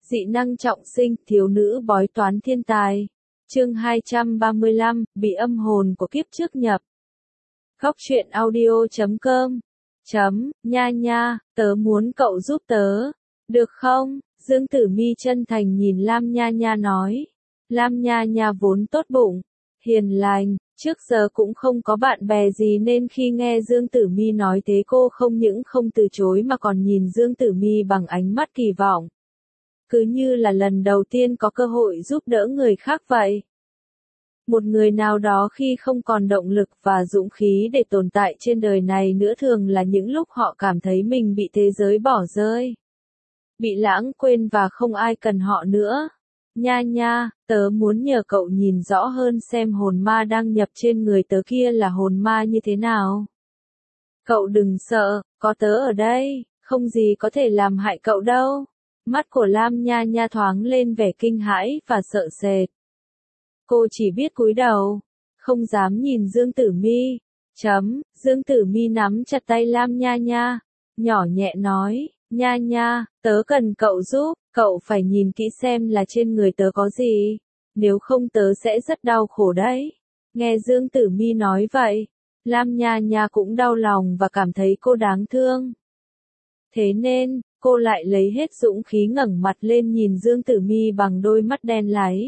Dị năng trọng sinh, thiếu nữ bói toán thiên tài. Chương 235, bị âm hồn của kiếp trước nhập. Góc truyện audio.com. Nha nha, tớ muốn cậu giúp tớ. Được không? Dương Tử Mi chân thành nhìn Lam Nha Nha nói. Lam Nha Nha vốn tốt bụng, hiền lành, trước giờ cũng không có bạn bè gì nên khi nghe Dương Tử Mi nói thế cô không những không từ chối mà còn nhìn Dương Tử Mi bằng ánh mắt kỳ vọng. Cứ như là lần đầu tiên có cơ hội giúp đỡ người khác vậy. Một người nào đó khi không còn động lực và dũng khí để tồn tại trên đời này nữa thường là những lúc họ cảm thấy mình bị thế giới bỏ rơi. Bị lãng quên và không ai cần họ nữa. Nha nha, tớ muốn nhờ cậu nhìn rõ hơn xem hồn ma đang nhập trên người tớ kia là hồn ma như thế nào. Cậu đừng sợ, có tớ ở đây, không gì có thể làm hại cậu đâu. Mắt của Lam Nha Nha thoáng lên vẻ kinh hãi và sợ sệt. Cô chỉ biết cúi đầu, không dám nhìn Dương Tử Mi. Dương Tử Mi nắm chặt tay Lam Nha Nha, nhỏ nhẹ nói, Nha Nha, tớ cần cậu giúp, cậu phải nhìn kỹ xem là trên người tớ có gì, nếu không tớ sẽ rất đau khổ đấy. Nghe Dương Tử Mi nói vậy, Lam Nha Nha cũng đau lòng và cảm thấy cô đáng thương. Thế nên, cô lại lấy hết dũng khí ngẩng mặt lên nhìn Dương Tử Mi bằng đôi mắt đen láy.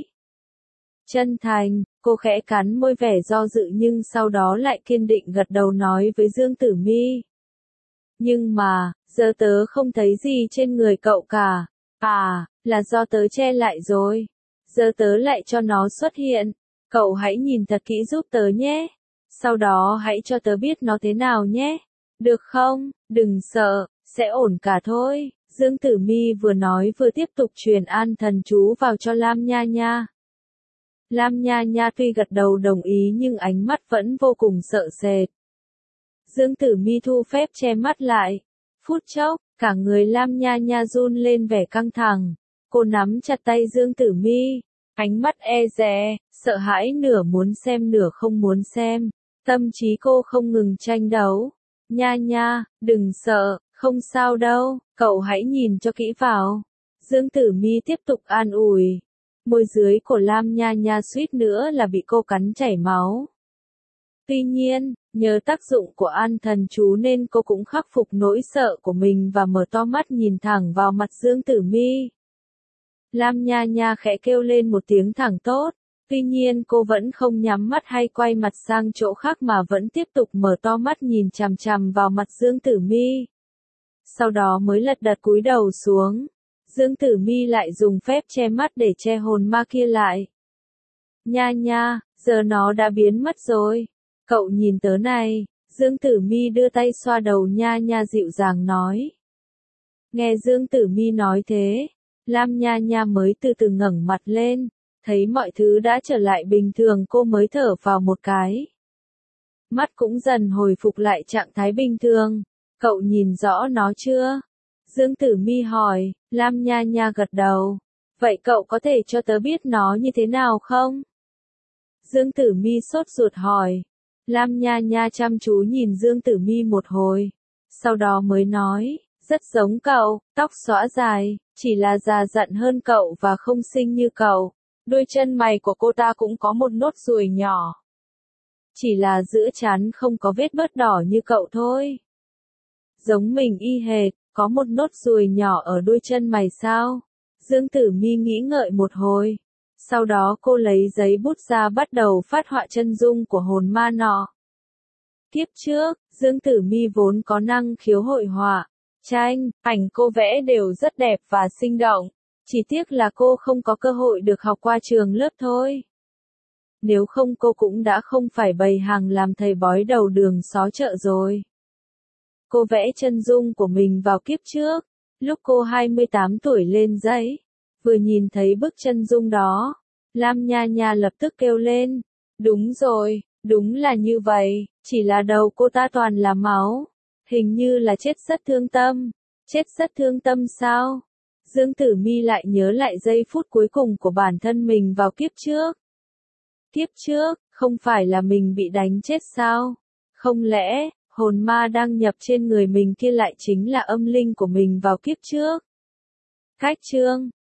Chân thành, cô khẽ cắn môi vẻ do dự nhưng sau đó lại kiên định gật đầu nói với Dương Tử Mi. Nhưng mà, giờ tớ không thấy gì trên người cậu cả. À, là do tớ che lại rồi. Giờ tớ lại cho nó xuất hiện. Cậu hãy nhìn thật kỹ giúp tớ nhé. Sau đó hãy cho tớ biết nó thế nào nhé. Được không? Đừng sợ, sẽ ổn cả thôi. Dương Tử Mi vừa nói vừa tiếp tục truyền an thần chú vào cho Lam Nha Nha. Lam Nha Nha tuy gật đầu đồng ý nhưng ánh mắt vẫn vô cùng sợ sệt. Dương Tử Mi thu phép che mắt lại. Phút chốc, cả người Lam Nha Nha run lên vẻ căng thẳng. Cô nắm chặt tay Dương Tử Mi, ánh mắt e dè, sợ hãi nửa muốn xem nửa không muốn xem. Tâm trí cô không ngừng tranh đấu. Nha Nha, đừng sợ, không sao đâu, cậu hãy nhìn cho kỹ vào. Dương Tử Mi tiếp tục an ủi. Môi dưới của Lam Nha Nha suýt nữa là bị cô cắn chảy máu. Tuy nhiên, nhờ tác dụng của an thần chú nên cô cũng khắc phục nỗi sợ của mình và mở to mắt nhìn thẳng vào mặt Dương Tử Mi. Lam Nha Nha khẽ kêu lên một tiếng thẳng tốt, tuy nhiên cô vẫn không nhắm mắt hay quay mặt sang chỗ khác mà vẫn tiếp tục mở to mắt nhìn chằm chằm vào mặt Dương Tử Mi. Sau đó mới lật đật cúi đầu xuống. Dương Tử Mi lại dùng phép che mắt để che hồn ma kia lại. Nha Nha, giờ nó đã biến mất rồi. Cậu nhìn tớ này. Dương Tử Mi đưa tay xoa đầu Nha Nha dịu dàng nói. Nghe Dương Tử Mi nói thế, Lam Nha Nha mới từ từ ngẩng mặt lên, thấy mọi thứ đã trở lại bình thường cô mới thở vào một cái. Mắt cũng dần hồi phục lại trạng thái bình thường. Cậu nhìn rõ nó chưa? Dương Tử Mi hỏi. Lam Nha Nha gật đầu. Vậy cậu có thể cho tớ biết nó như thế nào không? Dương Tử Mi sốt ruột hỏi. Lam Nha Nha chăm chú nhìn Dương Tử Mi một hồi. Sau đó mới nói, rất giống cậu, tóc xõa dài, chỉ là già dặn hơn cậu và không xinh như cậu. Đôi chân mày của cô ta cũng có một nốt ruồi nhỏ. Chỉ là giữa trán không có vết bớt đỏ như cậu thôi. Giống mình y hệt, có một nốt ruồi nhỏ ở đôi chân mày sao? Dương Tử Mi nghĩ ngợi một hồi. Sau đó cô lấy giấy bút ra bắt đầu phát họa chân dung của hồn ma nọ. Kiếp trước, Dương Tử Mi vốn có năng khiếu hội họa, tranh, ảnh cô vẽ đều rất đẹp và sinh động. Chỉ tiếc là cô không có cơ hội được học qua trường lớp thôi. Nếu không cô cũng đã không phải bày hàng làm thầy bói đầu đường xó chợ rồi. Cô vẽ chân dung của mình vào kiếp trước, lúc cô 28 tuổi lên giấy. Vừa nhìn thấy bức chân dung đó, Lam Nha Nha lập tức kêu lên. Đúng rồi, đúng là như vậy, chỉ là đầu cô ta toàn là máu. Hình như là chết rất thương tâm. Chết rất thương tâm sao? Dương Tử Mi lại nhớ lại giây phút cuối cùng của bản thân mình vào kiếp trước. Kiếp trước, không phải là mình bị đánh chết sao? Không lẽ, hồn ma đang nhập trên người mình kia lại chính là âm linh của mình vào kiếp trước? Cách chương